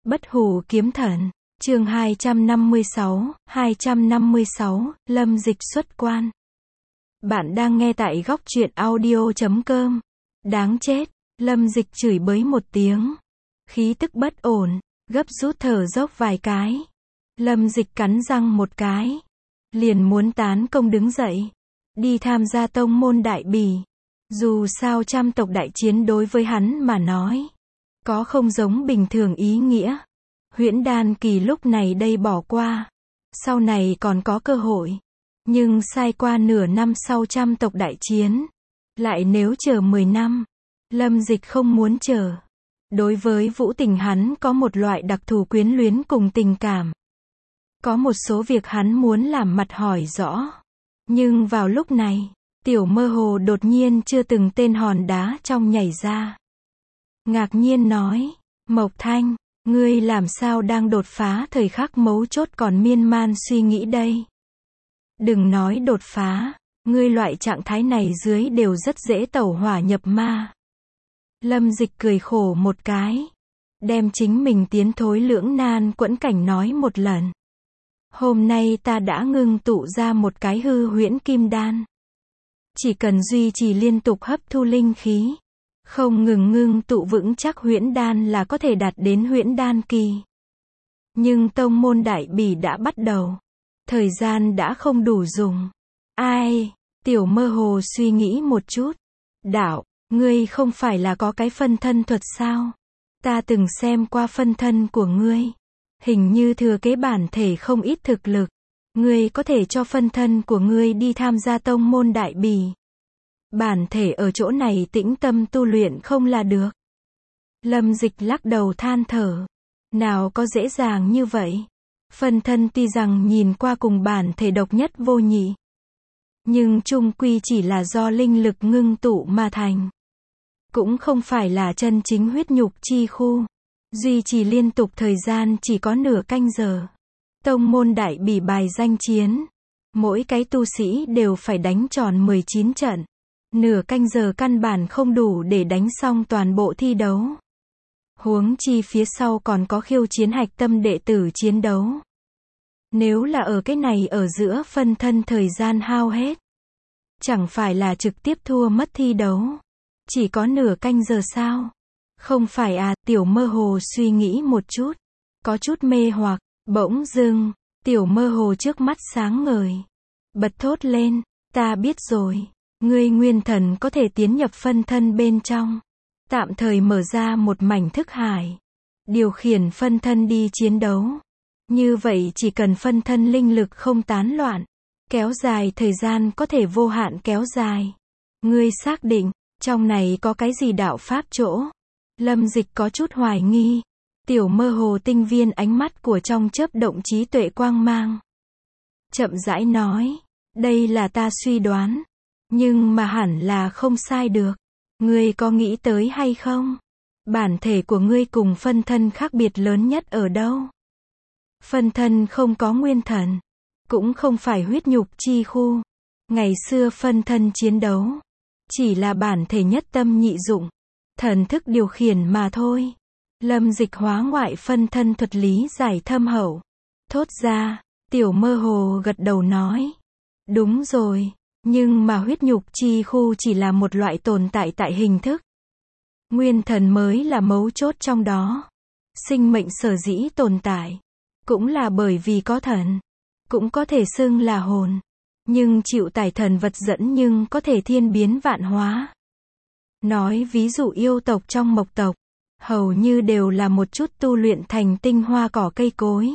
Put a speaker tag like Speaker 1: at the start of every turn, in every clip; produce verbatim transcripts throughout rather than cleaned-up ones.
Speaker 1: Bất hủ kiếm thần, chương hai trăm năm mươi sáu, hai trăm năm mươi sáu, Lâm Dịch xuất quan. Bạn đang nghe tại góc truyện audio chấm com. Đáng chết, Lâm Dịch chửi bới một tiếng. Khí tức bất ổn, gấp rút thở dốc vài cái. Lâm Dịch cắn răng một cái. Liền muốn tán công đứng dậy. Đi tham gia tông môn đại bỉ. Dù sao trăm tộc đại chiến đối với hắn mà nói. Có không giống bình thường ý nghĩa. Huyễn đan kỳ lúc này đây bỏ qua. Sau này còn có cơ hội. Nhưng sai qua nửa năm sau trăm tộc đại chiến. Lại nếu chờ mười năm. Lâm Dịch không muốn chờ. Đối với Vũ Tình hắn có một loại đặc thù quyến luyến cùng tình cảm. Có một số việc hắn muốn làm mặt hỏi rõ. Nhưng vào lúc này, Tiểu Mơ Hồ đột nhiên chưa từng tên hòn đá trong nhảy ra. Ngạc nhiên nói, Mộc Thanh, ngươi làm sao đang đột phá thời khắc mấu chốt còn miên man suy nghĩ đây. Đừng nói đột phá, ngươi loại trạng thái này dưới đều rất dễ tẩu hỏa nhập ma. Lâm Dịch cười khổ một cái, đem chính mình tiến thối lưỡng nan quẫn cảnh nói một lần. Hôm nay ta đã ngưng tụ ra một cái hư huyễn kim đan. Chỉ cần duy trì liên tục hấp thu linh khí, không ngừng ngưng tụ vững chắc huyễn đan là có thể đạt đến huyễn đan kỳ. Nhưng tông môn đại bỉ đã bắt đầu. Thời gian đã không đủ dùng. Ai? Tiểu Mơ Hồ suy nghĩ một chút. Đạo, ngươi không phải là có cái phân thân thuật sao? Ta từng xem qua phân thân của ngươi. Hình như thừa kế bản thể không ít thực lực. Ngươi có thể cho phân thân của ngươi đi tham gia tông môn đại bỉ. Bản thể ở chỗ này tĩnh tâm tu luyện không là được. Lâm Dịch lắc đầu than thở. Nào có dễ dàng như vậy. Phân thân tuy rằng nhìn qua cùng bản thể độc nhất vô nhị. Nhưng chung quy chỉ là do linh lực ngưng tụ mà thành. Cũng không phải là chân chính huyết nhục chi khu. Duy trì liên tục thời gian chỉ có nửa canh giờ. Tông môn đại bỉ bài danh chiến. Mỗi cái tu sĩ đều phải đánh tròn mười chín trận. Nửa canh giờ căn bản không đủ để đánh xong toàn bộ thi đấu. Huống chi phía sau còn có khiêu chiến hạch tâm đệ tử chiến đấu. Nếu là ở cái này ở giữa phân thân thời gian hao hết. Chẳng phải là trực tiếp thua mất thi đấu. Chỉ có nửa canh giờ sao? Không phải à, Tiểu Mơ Hồ suy nghĩ một chút. Có chút mê hoặc, bỗng dưng, Tiểu Mơ Hồ trước mắt sáng ngời. Bật thốt lên, ta biết rồi. Ngươi nguyên thần có thể tiến nhập phân thân bên trong. Tạm thời mở ra một mảnh thức hải. Điều khiển phân thân đi chiến đấu. Như vậy chỉ cần phân thân linh lực không tán loạn. Kéo dài thời gian có thể vô hạn kéo dài. Ngươi xác định, trong này có cái gì đạo pháp chỗ? Lâm Dịch có chút hoài nghi. Tiểu Mơ Hồ tinh viên ánh mắt của trong chớp động trí tuệ quang mang. Chậm rãi nói, đây là ta suy đoán. Nhưng mà hẳn là không sai được. Ngươi có nghĩ tới hay không? Bản thể của ngươi cùng phân thân khác biệt lớn nhất ở đâu? Phân thân không có nguyên thần. Cũng không phải huyết nhục chi khu. Ngày xưa phân thân chiến đấu. Chỉ là bản thể nhất tâm nhị dụng. Thần thức điều khiển mà thôi. Lâm Dịch hóa ngoại phân thân thuật lý giải thâm hậu. Thốt ra, Tiểu Mơ Hồ gật đầu nói. Đúng rồi. Nhưng mà huyết nhục chi khu chỉ là một loại tồn tại tại hình thức. Nguyên thần mới là mấu chốt trong đó. Sinh mệnh sở dĩ tồn tại. Cũng là bởi vì có thần. Cũng có thể xưng là hồn. Nhưng chịu tải thần vật dẫn nhưng có thể thiên biến vạn hóa. Nói ví dụ yêu tộc trong mộc tộc. Hầu như đều là một chút tu luyện thành tinh hoa cỏ cây cối.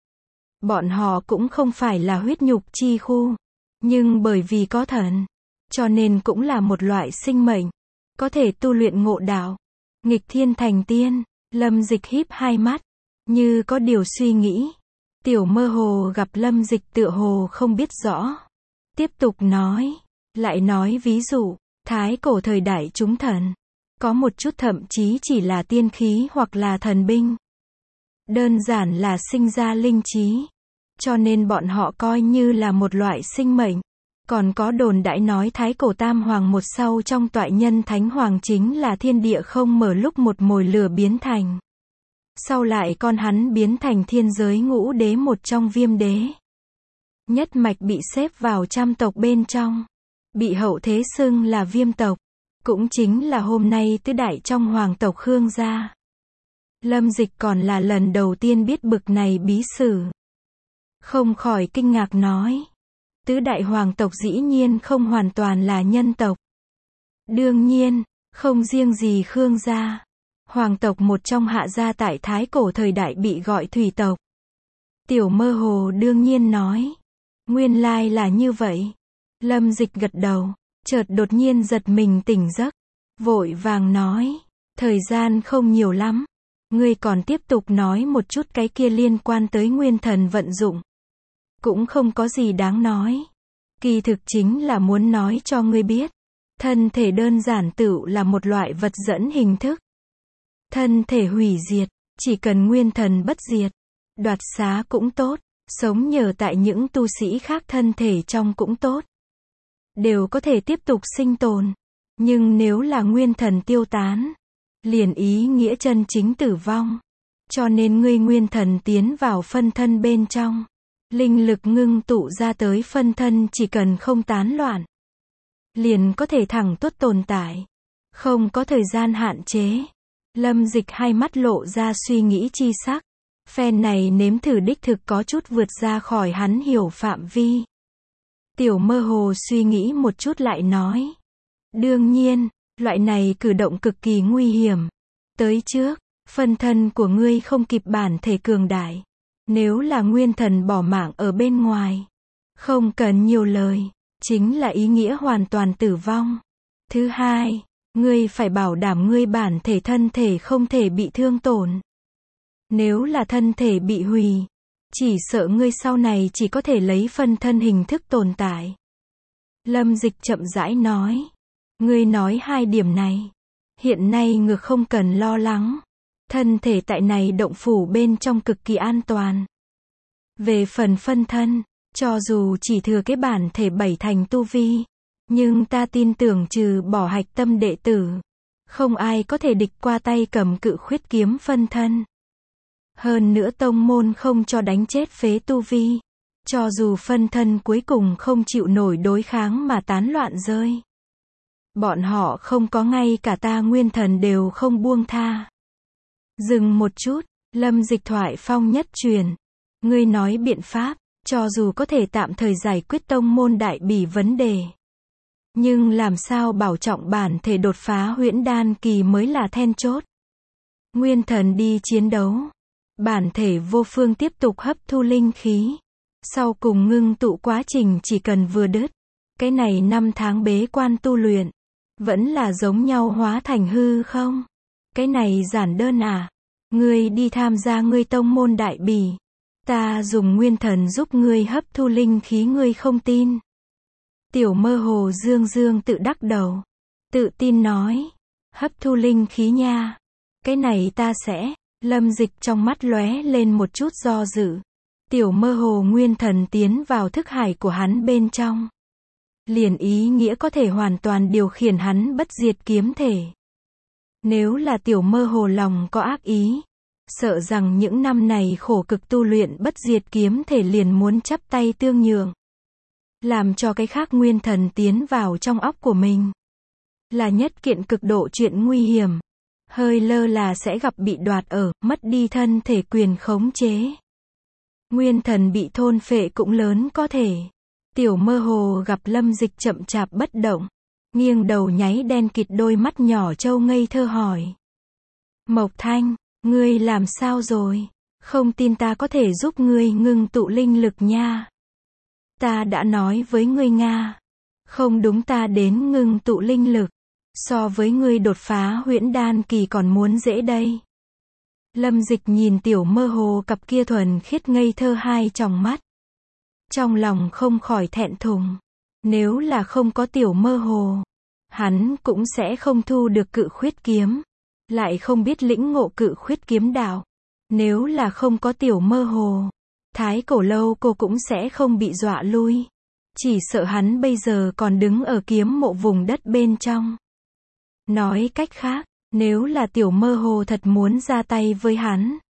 Speaker 1: Bọn họ cũng không phải là huyết nhục chi khu. Nhưng bởi vì có thần, cho nên cũng là một loại sinh mệnh, có thể tu luyện ngộ đạo, nghịch thiên thành tiên. Lâm Dịch híp hai mắt, như có điều suy nghĩ. Tiểu Mơ Hồ gặp Lâm Dịch tựa hồ không biết rõ. Tiếp tục nói, lại nói ví dụ, thái cổ thời đại chúng thần, có một chút thậm chí chỉ là tiên khí hoặc là thần binh. Đơn giản là sinh ra linh trí. Cho nên bọn họ coi như là một loại sinh mệnh. Còn có đồn đãi nói thái cổ tam hoàng một sau trong toại nhân thánh hoàng chính là thiên địa không mở lúc một mồi lửa biến thành. Sau lại con hắn biến thành thiên giới ngũ đế một trong viêm đế. Nhất mạch bị xếp vào trăm tộc bên trong. Bị hậu thế xưng là viêm tộc. Cũng chính là hôm nay tứ đại trong hoàng tộc Khương gia. Lâm Dịch còn là lần đầu tiên biết bực này bí sử. Không khỏi kinh ngạc nói. Tứ đại hoàng tộc dĩ nhiên không hoàn toàn là nhân tộc. Đương nhiên, không riêng gì Khương gia. Hoàng tộc một trong Hạ gia tại Thái Cổ thời đại bị gọi thủy tộc. Tiểu Mơ Hồ đương nhiên nói. Nguyên lai là như vậy. Lâm Dịch gật đầu, chợt đột nhiên giật mình tỉnh giấc. Vội vàng nói. Thời gian không nhiều lắm. Ngươi còn tiếp tục nói một chút cái kia liên quan tới nguyên thần vận dụng. Cũng không có gì đáng nói. Kỳ thực chính là muốn nói cho ngươi biết. Thân thể đơn giản tựu là một loại vật dẫn hình thức. Thân thể hủy diệt, chỉ cần nguyên thần bất diệt. Đoạt xá cũng tốt, sống nhờ tại những tu sĩ khác thân thể trong cũng tốt. Đều có thể tiếp tục sinh tồn. Nhưng nếu là nguyên thần tiêu tán, liền ý nghĩa chân chính tử vong. Cho nên ngươi nguyên thần tiến vào phân thân bên trong. Linh lực ngưng tụ ra tới phân thân chỉ cần không tán loạn. Liền có thể thẳng tốt tồn tại. Không có thời gian hạn chế. Lâm Dịch hai mắt lộ ra suy nghĩ chi sắc. Phen này nếm thử đích thực có chút vượt ra khỏi hắn hiểu phạm vi. Tiểu Mơ Hồ suy nghĩ một chút lại nói. Đương nhiên, loại này cử động cực kỳ nguy hiểm. Tới trước, phân thân của ngươi không kịp bản thể cường đại. Nếu là nguyên thần bỏ mạng ở bên ngoài. Không cần nhiều lời, chính là ý nghĩa hoàn toàn tử vong. Thứ hai, ngươi phải bảo đảm ngươi bản thể thân thể không thể bị thương tổn. Nếu là thân thể bị hủy, chỉ sợ ngươi sau này chỉ có thể lấy phân thân hình thức tồn tại. Lâm Dịch chậm rãi nói. Ngươi nói hai điểm này. Hiện nay ngược không cần lo lắng. Thân thể tại này động phủ bên trong cực kỳ an toàn. Về phần phân thân, cho dù chỉ thừa cái bản thể bảy thành tu vi, nhưng ta tin tưởng trừ bỏ hạch tâm đệ tử, không ai có thể địch qua tay cầm cự khuyết kiếm phân thân. Hơn nữa tông môn không cho đánh chết phế tu vi, cho dù phân thân cuối cùng không chịu nổi đối kháng mà tán loạn rơi. Bọn họ không có ngay cả ta nguyên thần đều không buông tha. Dừng một chút, Lâm Dịch thoại phong nhất truyền. Ngươi nói biện pháp, cho dù có thể tạm thời giải quyết tông môn đại bỉ vấn đề. Nhưng làm sao bảo trọng bản thể đột phá huyễn đan kỳ mới là then chốt. Nguyên thần đi chiến đấu. Bản thể vô phương tiếp tục hấp thu linh khí. Sau cùng ngưng tụ quá trình chỉ cần vừa đứt. Cái này năm tháng bế quan tu luyện. Vẫn là giống nhau hóa thành hư không? Cái này giản đơn à? Ngươi đi tham gia ngươi tông môn đại bỉ. Ta dùng nguyên thần giúp ngươi hấp thu linh khí ngươi không tin. Tiểu Mơ Hồ dương dương tự đắc đầu. Tự tin nói. Hấp thu linh khí nha. Cái này ta sẽ. Lâm Dịch trong mắt lóe lên một chút do dự. Tiểu Mơ Hồ nguyên thần tiến vào thức hải của hắn bên trong. Liền ý nghĩa có thể hoàn toàn điều khiển hắn bất diệt kiếm thể. Nếu là Tiểu Mơ Hồ lòng có ác ý, sợ rằng những năm này khổ cực tu luyện bất diệt kiếm thể liền muốn chắp tay tương nhượng. Làm cho cái khác nguyên thần tiến vào trong óc của mình. Là nhất kiện cực độ chuyện nguy hiểm. Hơi lơ là sẽ gặp bị đoạt ở, mất đi thân thể quyền khống chế. Nguyên thần bị thôn phệ cũng lớn có thể. Tiểu Mơ Hồ gặp Lâm Dịch chậm chạp bất động. Nghiêng đầu nháy đen kịt đôi mắt nhỏ trâu ngây thơ hỏi. Mộc Thanh, ngươi làm sao rồi? Không tin ta có thể giúp ngươi ngưng tụ linh lực nha. Ta đã nói với ngươi Nga. Không đúng, ta đến ngưng tụ linh lực. So với ngươi đột phá huyễn đan kỳ còn muốn dễ đây. Lâm Dịch nhìn Tiểu Mơ Hồ cặp kia thuần khiết ngây thơ hai tròng mắt. Trong lòng không khỏi thẹn thùng. Nếu là không có Tiểu Mơ Hồ, hắn cũng sẽ không thu được cự khuyết kiếm. Lại không biết lĩnh ngộ cự khuyết kiếm đạo. Nếu là không có Tiểu Mơ Hồ, Thái Cổ lâu cô cũng sẽ không bị dọa lui. Chỉ sợ hắn bây giờ còn đứng ở kiếm mộ vùng đất bên trong. Nói cách khác, nếu là Tiểu Mơ Hồ thật muốn ra tay với hắn,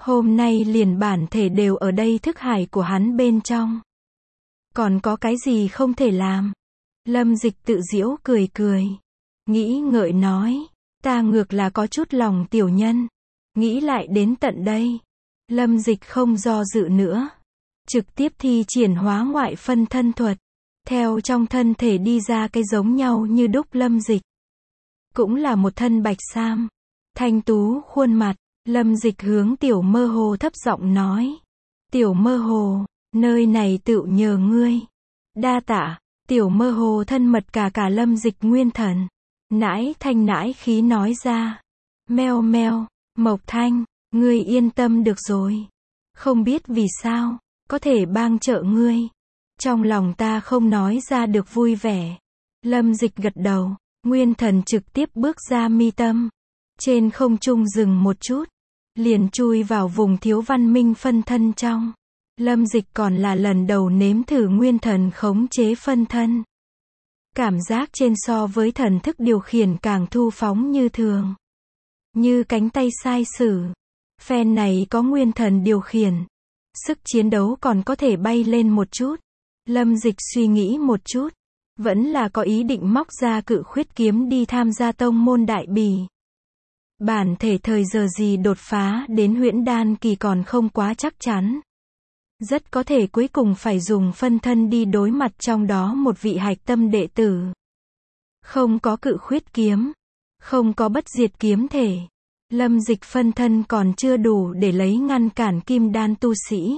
Speaker 1: Hôm nay liền bản thể đều ở đây thức hải của hắn bên trong. Còn có cái gì không thể làm? Lâm Dịch tự giễu cười cười. Nghĩ ngợi nói. Ta ngược là có chút lòng tiểu nhân. Nghĩ lại đến tận đây. Lâm Dịch không do dự nữa. Trực tiếp thi triển hóa ngoại phân thân thuật. Theo trong thân thể đi ra cái giống nhau như đúc Lâm Dịch. Cũng là một thân bạch sam. Thanh tú khuôn mặt. Lâm Dịch hướng Tiểu Mơ Hồ thấp giọng nói. Tiểu Mơ Hồ, nơi này tựu nhờ ngươi. Đa tạ. Tiểu Mơ Hồ thân mật cả cả Lâm Dịch nguyên thần. Nãi thanh nãi khí nói ra. Meo meo, Mộc Thanh, ngươi yên tâm được rồi. Không biết vì sao, có thể bang trợ ngươi. Trong lòng ta không nói ra được vui vẻ. Lâm Dịch gật đầu, nguyên thần trực tiếp bước ra mi tâm. Trên không trung dừng một chút. Liền chui vào vùng thiếu văn minh phân thân trong. Lâm Dịch còn là lần đầu nếm thử nguyên thần khống chế phân thân. Cảm giác trên so với thần thức điều khiển càng thu phóng như thường. Như cánh tay sai sử. Phen này có nguyên thần điều khiển. Sức chiến đấu còn có thể bay lên một chút. Lâm Dịch suy nghĩ một chút. Vẫn là có ý định móc ra cự khuyết kiếm đi tham gia tông môn đại bỉ. Bản thể thời giờ gì đột phá đến huyễn đan kỳ còn không quá chắc chắn. Rất có thể cuối cùng phải dùng phân thân đi đối mặt trong đó một vị hạch tâm đệ tử. Không có cự khuyết kiếm. Không có bất diệt kiếm thể. Lâm Dịch phân thân còn chưa đủ để lấy ngăn cản kim đan tu sĩ.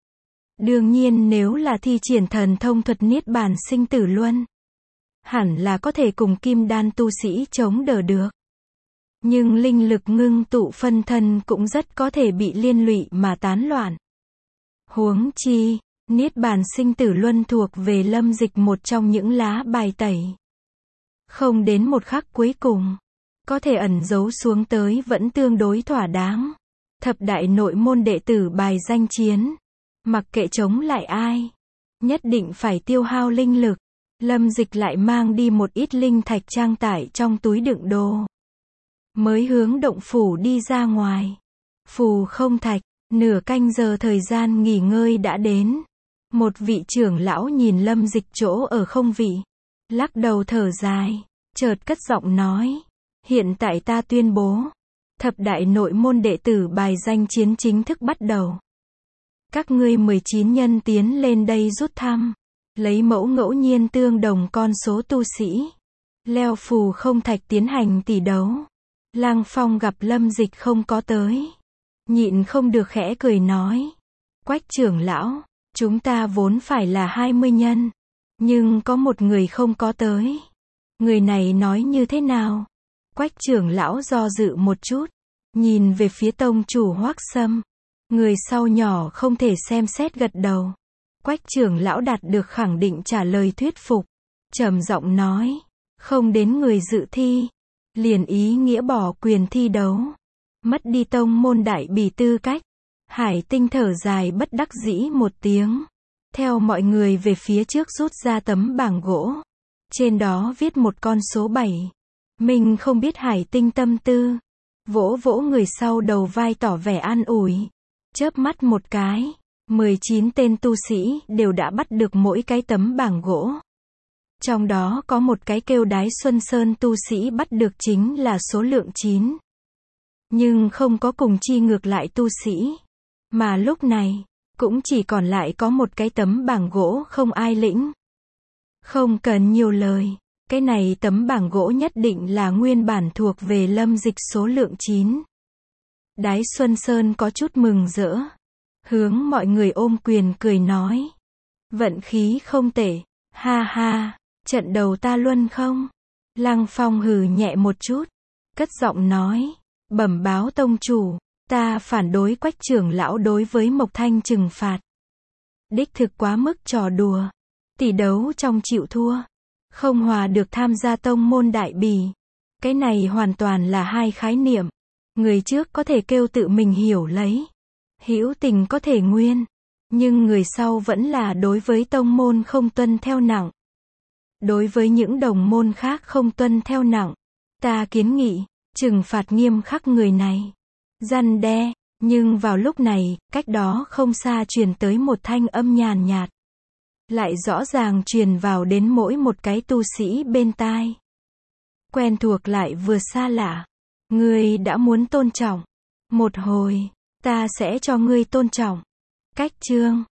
Speaker 1: Đương nhiên nếu là thi triển thần thông thuật niết bàn sinh tử luân. Hẳn là có thể cùng kim đan tu sĩ chống đỡ được. Nhưng linh lực ngưng tụ phân thân cũng rất có thể bị liên lụy mà tán loạn. Huống chi, niết bàn sinh tử luân thuộc về Lâm Dịch một trong những lá bài tẩy. Không đến một khắc cuối cùng, có thể ẩn giấu xuống tới vẫn tương đối thỏa đáng. Thập đại nội môn đệ tử bài danh chiến. Mặc kệ chống lại ai, nhất định phải tiêu hao linh lực. Lâm Dịch lại mang đi một ít linh thạch trang tải trong túi đựng đồ. Mới hướng động phủ đi ra ngoài. Phù không thạch, nửa canh giờ thời gian nghỉ ngơi đã đến. Một vị trưởng lão nhìn Lâm Dịch chỗ ở không vị. Lắc đầu thở dài, chợt cất giọng nói. Hiện tại ta tuyên bố. Thập đại nội môn đệ tử bài danh chiến chính thức bắt đầu. Các ngươi mười chín nhân tiến lên đây rút thăm. Lấy mẫu ngẫu nhiên tương đồng con số tu sĩ. Leo phù không thạch tiến hành tỷ đấu. Lăng Phong gặp Lâm Dịch không có tới. Nhịn không được khẽ cười nói. Quách trưởng lão, chúng ta vốn phải là hai mươi nhân. Nhưng có một người không có tới. Người này nói như thế nào? Quách trưởng lão do dự một chút. Nhìn về phía tông chủ Hoắc Sâm. Người sau nhỏ không thể xem xét gật đầu. Quách trưởng lão đạt được khẳng định trả lời thuyết phục. Trầm giọng nói. Không đến người dự thi. Liền ý nghĩa bỏ quyền thi đấu. Mất đi tông môn đại bỉ tư cách. Hải Tinh thở dài bất đắc dĩ một tiếng. Theo mọi người về phía trước rút ra tấm bảng gỗ. Trên đó viết một con số bảy. Mình không biết Hải Tinh tâm tư. Vỗ vỗ người sau đầu vai tỏ vẻ an ủi. Chớp mắt một cái. mười chín tên tu sĩ đều đã bắt được mỗi cái tấm bảng gỗ. Trong đó có một cái kêu Đái Xuân Sơn tu sĩ bắt được chính là số lượng chín. Nhưng không có cùng chi ngược lại tu sĩ. Mà lúc này, cũng chỉ còn lại có một cái tấm bảng gỗ không ai lĩnh. Không cần nhiều lời, cái này tấm bảng gỗ nhất định là nguyên bản thuộc về Lâm Dịch số lượng chín. Đái Xuân Sơn có chút mừng rỡ. Hướng mọi người ôm quyền cười nói. Vận khí không tệ, ha ha, trận đầu ta luân không? Lăng Phong hừ nhẹ một chút, cất giọng nói. Bẩm báo tông chủ, ta phản đối Quách trưởng lão đối với Mộc Thanh trừng phạt. Đích thực quá mức trò đùa. Tỷ đấu trong chịu thua. Không hòa được tham gia tông môn đại bỉ. Cái này hoàn toàn là hai khái niệm. Người trước có thể kêu tự mình hiểu lấy. Hữu tình có thể nguyên. Nhưng người sau vẫn là đối với tông môn không tuân theo nặng. Đối với những đồng môn khác không tuân theo nặng. Ta kiến nghị, trừng phạt nghiêm khắc người này. Răn đe, Nhưng vào lúc này, cách đó không xa truyền tới một thanh âm nhàn nhạt. Lại rõ ràng truyền vào đến mỗi một cái tu sĩ bên tai. Quen thuộc lại vừa xa lạ. Ngươi đã muốn tôn trọng. Một hồi, ta sẽ cho ngươi tôn trọng. Cách chương